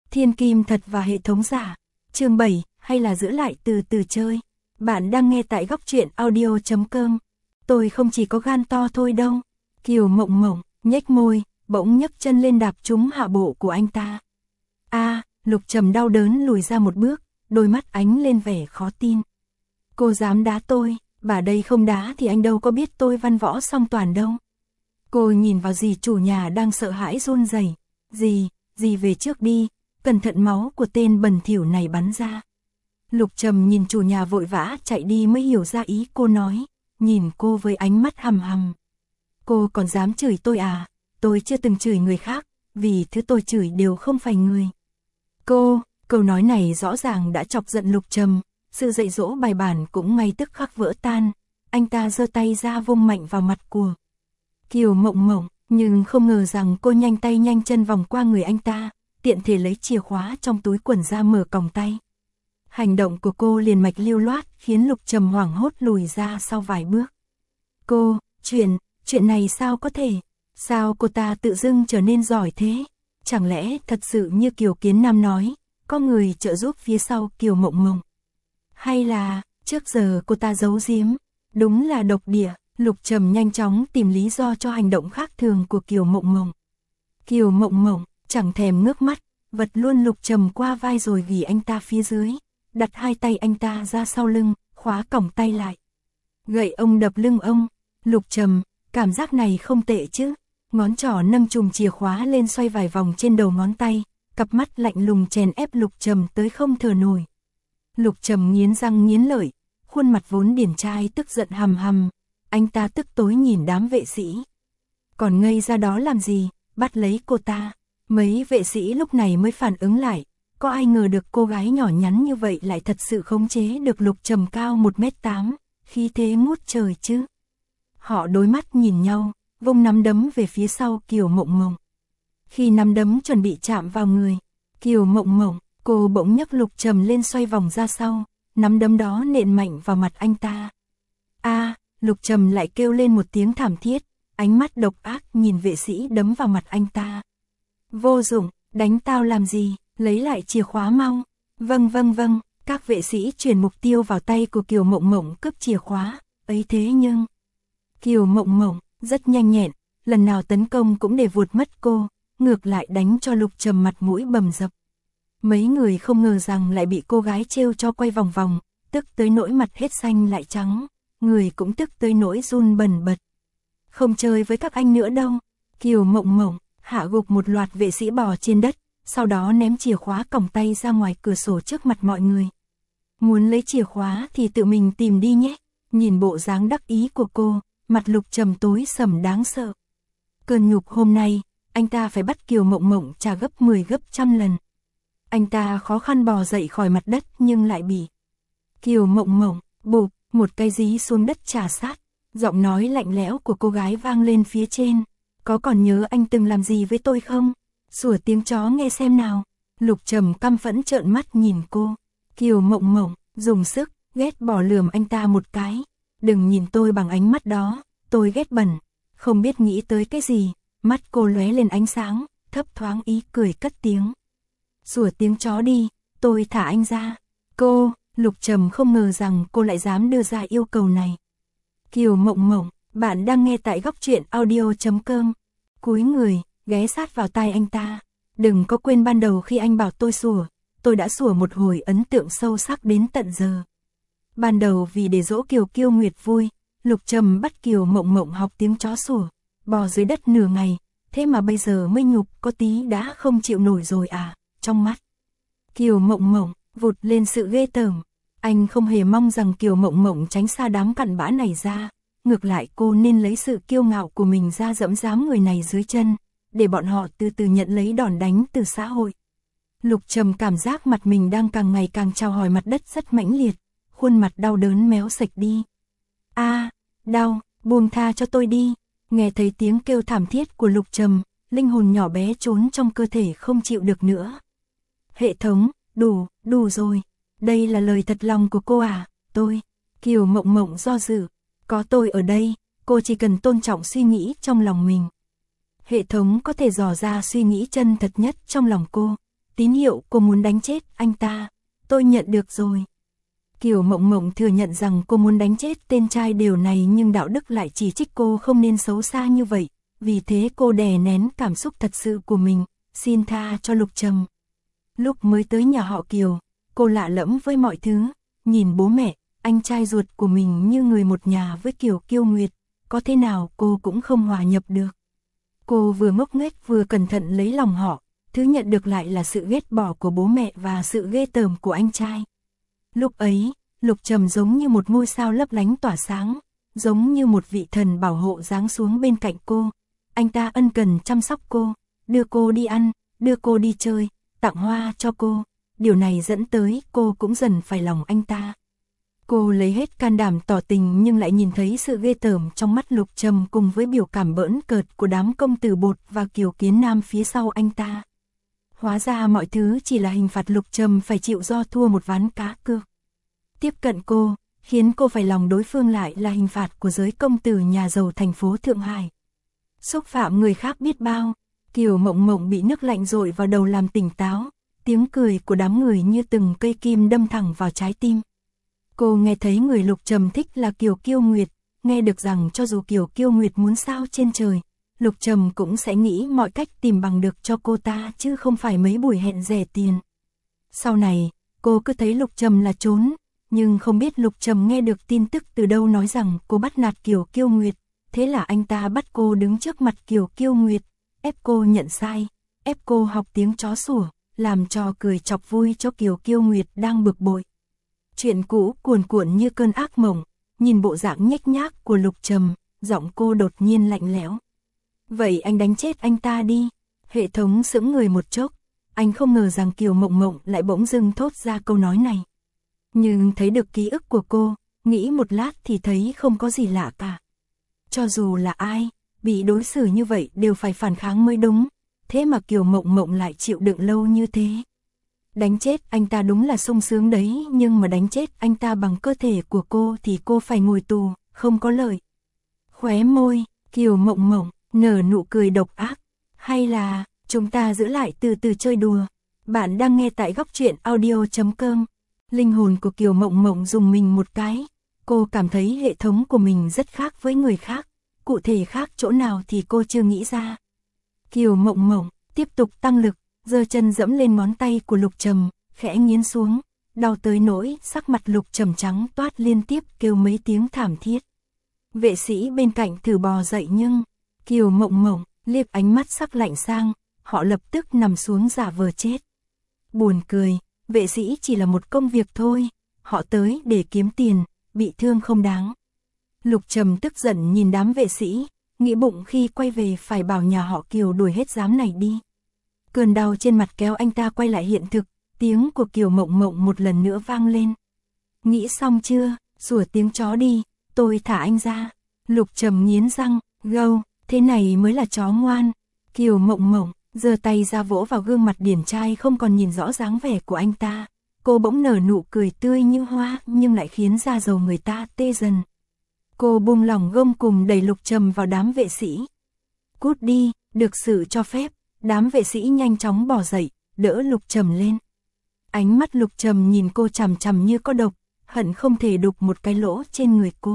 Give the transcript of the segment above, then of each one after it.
Thiên kim thật và hệ thống giả. Chương 7, hay là giữ lại từ từ chơi. Bạn đang nghe tại góc truyện audio.com. Tôi không chỉ có gan to thôi đâu. Kiều Mộng Mộng nhếch môi, bỗng nhấc chân lên đạp trúng hạ bộ của anh ta. Lục Trầm đau đớn lùi ra một bước, đôi mắt ánh lên vẻ khó tin. Cô dám đá tôi, bà đây không đá thì anh đâu có biết tôi văn võ song toàn đâu. Cô nhìn vào dì chủ nhà đang sợ hãi run rẩy. Dì về trước đi, cẩn thận máu của tên bẩn thỉu này bắn ra. Lục Trầm nhìn chủ nhà vội vã chạy đi mới hiểu ra ý cô nói, nhìn cô với ánh mắt hằm hằm. Cô còn dám chửi tôi à? Tôi chưa từng chửi người khác, vì thứ tôi chửi đều không phải người. Câu nói này rõ ràng đã chọc giận Lục Trầm, sự dạy dỗ bài bản cũng ngay tức khắc vỡ tan. Anh ta giơ tay ra vung mạnh vào mặt của Kiều Mộng Mộng, nhưng không ngờ rằng cô nhanh tay nhanh chân vòng qua người anh ta, tiện thể lấy chìa khóa trong túi quần ra mở còng tay. Hành động của cô liền mạch lưu loát khiến Lục Trầm hoảng hốt lùi ra sau vài bước. Chuyện này sao có thể? Sao cô ta tự dưng trở nên giỏi thế? Chẳng lẽ thật sự như Kiều Kiến Nam nói, có người trợ giúp phía sau Kiều Mộng Mộng? Hay là, trước giờ cô ta giấu giếm? Đúng là độc địa. Lục Trầm nhanh chóng tìm lý do cho hành động khác thường của Kiều Mộng Mộng. Kiều Mộng Mộng chẳng thèm ngước mắt, vật luôn Lục Trầm qua vai rồi ghi anh ta phía dưới, đặt hai tay anh ta ra sau lưng, khóa còng tay lại. Gậy ông đập lưng ông. Lục Trầm, cảm giác này không tệ chứ? Ngón trỏ nâng chùm chìa khóa lên xoay vài vòng trên đầu ngón tay, cặp mắt lạnh lùng chèn ép Lục Trầm tới không thở nổi. Lục Trầm nghiến răng nghiến lợi, khuôn mặt vốn điển trai tức giận hầm hầm. Anh ta tức tối nhìn đám vệ sĩ. Còn ngây ra đó làm gì, bắt lấy cô ta. Mấy vệ sĩ lúc này mới phản ứng lại, có ai ngờ được cô gái nhỏ nhắn như vậy lại thật sự khống chế được Lục Trầm cao 1m8, khí thế ngút trời chứ. Họ đối mắt nhìn nhau, vung nắm đấm về phía sau Kiều Mộng Mộng. Khi nắm đấm chuẩn bị chạm vào người Kiều Mộng Mộng, cô bỗng nhấc Lục Trầm lên xoay vòng ra sau, nắm đấm đó nện mạnh vào mặt anh ta. Lục Trầm lại kêu lên một tiếng thảm thiết, ánh mắt độc ác nhìn vệ sĩ đấm vào mặt anh ta. Vô dụng, đánh tao làm gì, lấy lại chìa khóa mau. Vâng, các vệ sĩ chuyển mục tiêu vào tay của Kiều Mộng Mộng cướp chìa khóa, ấy thế nhưng Kiều Mộng Mộng rất nhanh nhẹn, lần nào tấn công cũng để vụt mất cô, ngược lại đánh cho Lục Trầm mặt mũi bầm dập. Mấy người không ngờ rằng lại bị cô gái trêu cho quay vòng vòng, tức tới nỗi mặt hết xanh lại trắng. Người cũng tức tới nỗi run bần bật. Không chơi với các anh nữa đâu. Kiều Mộng Mộng hạ gục một loạt vệ sĩ bò trên đất, sau đó ném chìa khóa còng tay ra ngoài cửa sổ trước mặt mọi người. Muốn lấy chìa khóa thì tự mình tìm đi nhé. Nhìn bộ dáng đắc ý của cô, mặt Lục Trầm tối sầm đáng sợ. Cơn nhục hôm nay, anh ta phải bắt Kiều Mộng Mộng trả gấp 10 gấp trăm lần. Anh ta khó khăn bò dậy khỏi mặt đất nhưng lại bị Kiều Mộng Mộng bụp một cái dí xuống đất trà sát. Giọng nói lạnh lẽo của cô gái vang lên phía trên. Có còn nhớ anh từng làm gì với tôi không? Sủa tiếng chó nghe xem nào. Lục Trầm căm phẫn trợn mắt nhìn cô. Kiều Mộng Mộng dùng sức ghét bỏ lườm anh ta một cái. Đừng nhìn tôi bằng ánh mắt đó, tôi ghét bẩn. Không biết nghĩ tới cái gì. Mắt cô lóe lên ánh sáng, thấp thoáng ý cười cất tiếng. Sủa tiếng chó đi, tôi thả anh ra. Lục Trầm không ngờ rằng cô lại dám đưa ra yêu cầu này. Kiều Mộng Mộng, bạn đang nghe tại góc truyện audio.com. Cúi người, ghé sát vào tai anh ta. Đừng có quên ban đầu khi anh bảo tôi sủa, tôi đã sủa một hồi ấn tượng sâu sắc đến tận giờ. Ban đầu vì để dỗ Kiều Kiêu Nguyệt vui, Lục Trầm bắt Kiều Mộng Mộng học tiếng chó sủa, bò dưới đất nửa ngày, thế mà bây giờ mới nhục có tí đã không chịu nổi rồi à. Trong mắt Kiều Mộng Mộng vụt lên sự ghê tởm. Anh không hề mong rằng Kiều Mộng Mộng tránh xa đám cặn bã này ra, ngược lại cô nên lấy sự kiêu ngạo của mình ra dẫm dám người này dưới chân, để bọn họ từ từ nhận lấy đòn đánh từ xã hội. Lục Trầm cảm giác mặt mình đang càng ngày càng chào hỏi mặt đất rất mãnh liệt, khuôn mặt đau đớn méo sạch đi. Đau, buông tha cho tôi đi. Nghe thấy tiếng kêu thảm thiết của Lục Trầm, linh hồn nhỏ bé trốn trong cơ thể không chịu được nữa. Hệ thống, đủ rồi. Đây là lời thật lòng của cô à? Kiều Mộng Mộng do dự. Có tôi ở đây, cô chỉ cần tôn trọng suy nghĩ trong lòng mình. Hệ thống có thể dò ra suy nghĩ chân thật nhất trong lòng cô. tín hiệu cô muốn đánh chết anh ta, tôi nhận được rồi. Kiều Mộng Mộng thừa nhận rằng cô muốn đánh chết tên trai điều này nhưng đạo đức lại chỉ trích cô không nên xấu xa như vậy, vì thế cô đè nén cảm xúc thật sự của mình, xin tha cho Lục Trầm. Lúc mới tới nhà họ Kiều, cô lạ lẫm với mọi thứ, nhìn bố mẹ, anh trai ruột của mình như người một nhà với Kiều Kiêu Nguyệt, có thế nào cô cũng không hòa nhập được. Cô vừa ngốc nghếch vừa cẩn thận lấy lòng họ, thứ nhận được lại là sự ghét bỏ của bố mẹ và sự ghê tởm của anh trai. Lúc ấy, Lục Trầm giống như một ngôi sao lấp lánh tỏa sáng, giống như một vị thần bảo hộ giáng xuống bên cạnh cô. Anh ta ân cần chăm sóc cô, đưa cô đi ăn, đưa cô đi chơi, tặng hoa cho cô. Điều này dẫn tới cô cũng dần phải lòng anh ta. Cô lấy hết can đảm tỏ tình nhưng lại nhìn thấy sự ghê tởm trong mắt Lục Trầm cùng với biểu cảm bỡn cợt của đám công tử bột và Kiều Kiến Nam phía sau anh ta. Hóa ra mọi thứ chỉ là hình phạt Lục Trầm phải chịu do thua một ván cá cược. Tiếp cận cô, khiến cô phải lòng đối phương lại là hình phạt của giới công tử nhà giàu thành phố Thượng Hải. Xúc phạm người khác biết bao, Kiều Mộng Mộng bị nước lạnh dội vào đầu làm tỉnh táo, tiếng cười của đám người như từng cây kim đâm thẳng vào trái tim. Cô nghe thấy người Lục Trầm thích là Kiều Kiêu Nguyệt, nghe được rằng cho dù Kiều Kiêu Nguyệt muốn sao trên trời, Lục Trầm cũng sẽ nghĩ mọi cách tìm bằng được cho cô ta chứ không phải mấy buổi hẹn rẻ tiền. Sau này, cô cứ thấy Lục Trầm là trốn, nhưng không biết Lục Trầm nghe được tin tức từ đâu nói rằng cô bắt nạt Kiều Kiêu Nguyệt, thế là anh ta bắt cô đứng trước mặt Kiều Kiêu Nguyệt, ép cô nhận sai, ép cô học tiếng chó sủa, làm trò cười chọc vui cho Kiều Kiêu Nguyệt đang bực bội. Chuyện cũ cuồn cuộn như cơn ác mộng, nhìn bộ dạng nhếch nhác của Lục Trầm, giọng cô đột nhiên lạnh lẽo. Vậy anh đánh chết anh ta đi. Hệ thống sững người một chốc, anh không ngờ rằng Kiều Mộng Mộng lại bỗng dưng thốt ra câu nói này. Nhưng thấy được ký ức của cô, nghĩ một lát thì thấy không có gì lạ cả. Cho dù là ai, bị đối xử như vậy đều phải phản kháng mới đúng, thế mà Kiều Mộng Mộng lại chịu đựng lâu như thế. Đánh chết anh ta đúng là sung sướng đấy, nhưng mà đánh chết anh ta bằng cơ thể của cô thì cô phải ngồi tù, không có lợi. Khóe môi, Kiều Mộng Mộng nở nụ cười độc ác. Hay là, chúng ta giữ lại từ từ chơi đùa. Bạn đang nghe tại Góc Truyện Audio.com. Linh hồn của Kiều Mộng Mộng rùng mình một cái. Cô cảm thấy hệ thống của mình rất khác với người khác. Cụ thể khác chỗ nào thì cô chưa nghĩ ra. Kiều Mộng Mộng tiếp tục tăng lực, giơ chân dẫm lên ngón tay của Lục Trầm, khẽ nghiến xuống, đau tới nỗi sắc mặt Lục Trầm trắng toát liên tiếp kêu mấy tiếng thảm thiết. Vệ sĩ bên cạnh thử bò dậy nhưng Kiều Mộng Mộng liếc ánh mắt sắc lạnh sang, họ lập tức nằm xuống giả vờ chết. Buồn cười, vệ sĩ chỉ là một công việc thôi, họ tới để kiếm tiền, bị thương không đáng. Lục Trầm tức giận nhìn đám vệ sĩ, nghĩ bụng khi quay về phải bảo nhà họ Kiều đuổi hết đám này đi. Cơn đau trên mặt kéo anh ta quay lại hiện thực, tiếng của Kiều Mộng Mộng một lần nữa vang lên. Nghĩ xong chưa, sủa tiếng chó đi, tôi thả anh ra. Lục Trầm nghiến răng, gâu, thế này mới là chó ngoan. Kiều Mộng Mộng giơ tay ra vỗ vào gương mặt điển trai không còn nhìn rõ dáng vẻ của anh ta. Cô bỗng nở nụ cười tươi như hoa nhưng lại khiến da dầu người ta tê dần. Cô buông lỏng gông cùng đẩy Lục Trầm vào đám vệ sĩ. Cút đi, được sự cho phép. Đám vệ sĩ nhanh chóng bỏ dậy, đỡ Lục Trầm lên. Ánh mắt Lục Trầm nhìn cô chằm chằm như có độc, hận không thể đục một cái lỗ trên người cô.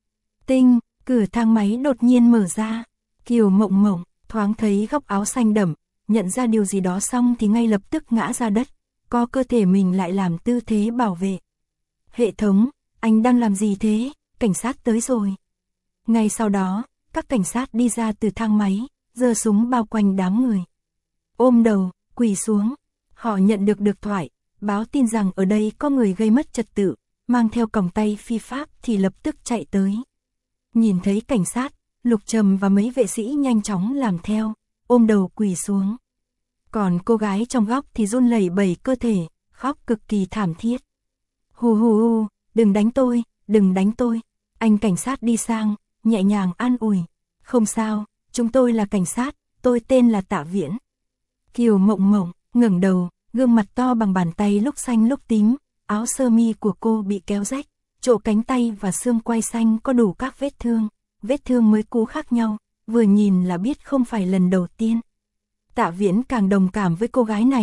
Tinh, cửa thang máy đột nhiên mở ra. Kiều Mộng Mộng thoáng thấy góc áo xanh đậm, nhận ra điều gì đó xong thì ngay lập tức ngã ra đất, co cơ thể mình lại làm tư thế bảo vệ. Hệ thống, anh đang làm gì thế? Cảnh sát tới rồi. Ngay sau đó, các cảnh sát đi ra từ thang máy, giơ súng bao quanh đám người. Ôm đầu, quỳ xuống. Họ nhận được điện thoại, báo tin rằng ở đây có người gây mất trật tự, mang theo còng tay phi pháp thì lập tức chạy tới. Nhìn thấy cảnh sát, Lục Trầm và mấy vệ sĩ nhanh chóng làm theo, ôm đầu quỳ xuống. Còn cô gái trong góc thì run lẩy bẩy cơ thể, khóc cực kỳ thảm thiết. Hù hù hù, đừng đánh tôi, đừng đánh tôi. Anh cảnh sát đi sang, nhẹ nhàng an ủi. Không sao, chúng tôi là cảnh sát, tôi tên là Tạ Viễn. Kiều Mộng Mộng ngẩng đầu, gương mặt to bằng bàn tay lúc xanh lúc tím, áo sơ mi của cô bị kéo rách, chỗ cánh tay và xương quai xanh có đủ các vết thương mới cũ khác nhau, vừa nhìn là biết không phải lần đầu tiên. Tạ Viễn càng đồng cảm với cô gái này,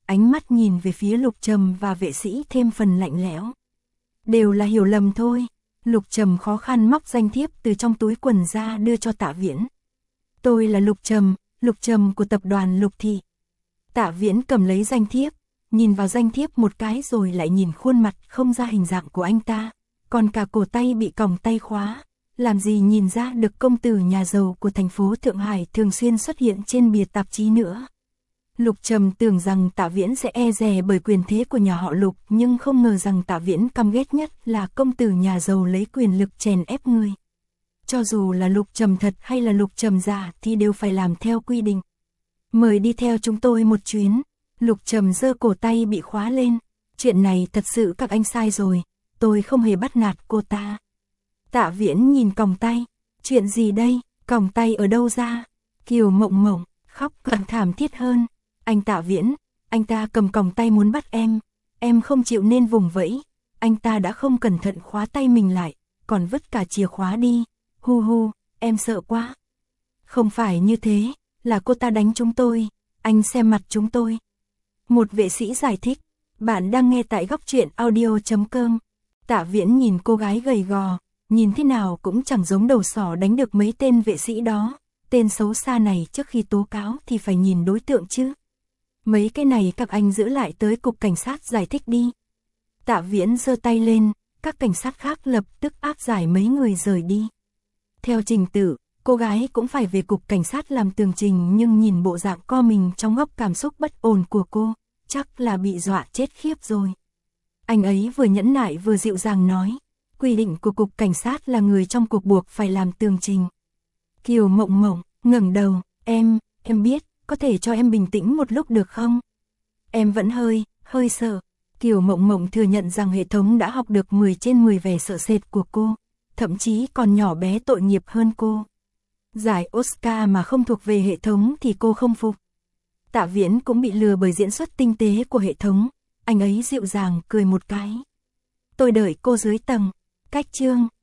ánh mắt nhìn về phía Lục Trầm và vệ sĩ thêm phần lạnh lẽo. Đều là hiểu lầm thôi. Lục Trầm khó khăn móc danh thiếp từ trong túi quần ra đưa cho Tạ Viễn. Tôi là Lục Trầm của tập đoàn Lục Thị. Tạ Viễn cầm lấy danh thiếp, nhìn vào danh thiếp một cái rồi lại nhìn khuôn mặt không ra hình dạng của anh ta, còn cả cổ tay bị còng tay khóa, làm gì nhìn ra được công tử nhà giàu của thành phố Thượng Hải thường xuyên xuất hiện trên bìa tạp chí nữa. Lục Trầm tưởng rằng Tạ Viễn sẽ e dè bởi quyền thế của nhà họ Lục, nhưng không ngờ rằng Tạ Viễn căm ghét nhất là công tử nhà giàu lấy quyền lực chèn ép người. Cho dù là Lục Trầm thật hay là Lục Trầm giả thì đều phải làm theo quy định. Mời đi theo chúng tôi một chuyến. Lục Trầm giơ cổ tay bị khóa lên. Chuyện này thật sự các anh sai rồi, tôi không hề bắt nạt cô ta. Tạ Viễn nhìn còng tay. Chuyện gì đây, còng tay ở đâu ra? Kiều Mộng Mộng khóc còn thảm thiết hơn. Anh Tạ Viễn, anh ta cầm còng tay muốn bắt em không chịu nên vùng vẫy. Anh ta đã không cẩn thận khóa tay mình lại, còn vứt cả chìa khóa đi. Hu hu, em sợ quá. Không phải như thế, là cô ta đánh chúng tôi, anh xem mặt chúng tôi. Một vệ sĩ giải thích, bạn đang nghe tại góc truyện audio.com. Tạ Viễn nhìn cô gái gầy gò, nhìn thế nào cũng chẳng giống đầu sỏ đánh được mấy tên vệ sĩ đó. Tên xấu xa này trước khi tố cáo thì phải nhìn đối tượng chứ. Mấy cái này các anh giữ lại tới cục cảnh sát giải thích đi. Tạ Viễn giơ tay lên, các cảnh sát khác lập tức áp giải mấy người rời đi. Theo trình tự, cô gái cũng phải về cục cảnh sát làm tường trình, nhưng nhìn bộ dạng co mình trong góc cảm xúc bất ổn của cô, chắc là bị dọa chết khiếp rồi. Anh ấy vừa nhẫn nại vừa dịu dàng nói, quy định của cục cảnh sát là người trong cuộc buộc phải làm tường trình. Kiều Mộng Mộng ngẩng đầu, em biết, có thể cho em bình tĩnh một lúc được không? Em vẫn hơi sợ. Kiều Mộng Mộng thừa nhận rằng hệ thống đã học được 10 trên 10 vẻ sợ sệt của cô, thậm chí còn nhỏ bé tội nghiệp hơn cô. Giải Oscar mà không thuộc về hệ thống thì cô không phục. Tạ Viễn cũng bị lừa bởi diễn xuất tinh tế của hệ thống, anh ấy dịu dàng cười một cái. Tôi đợi cô dưới tầng, cách chương.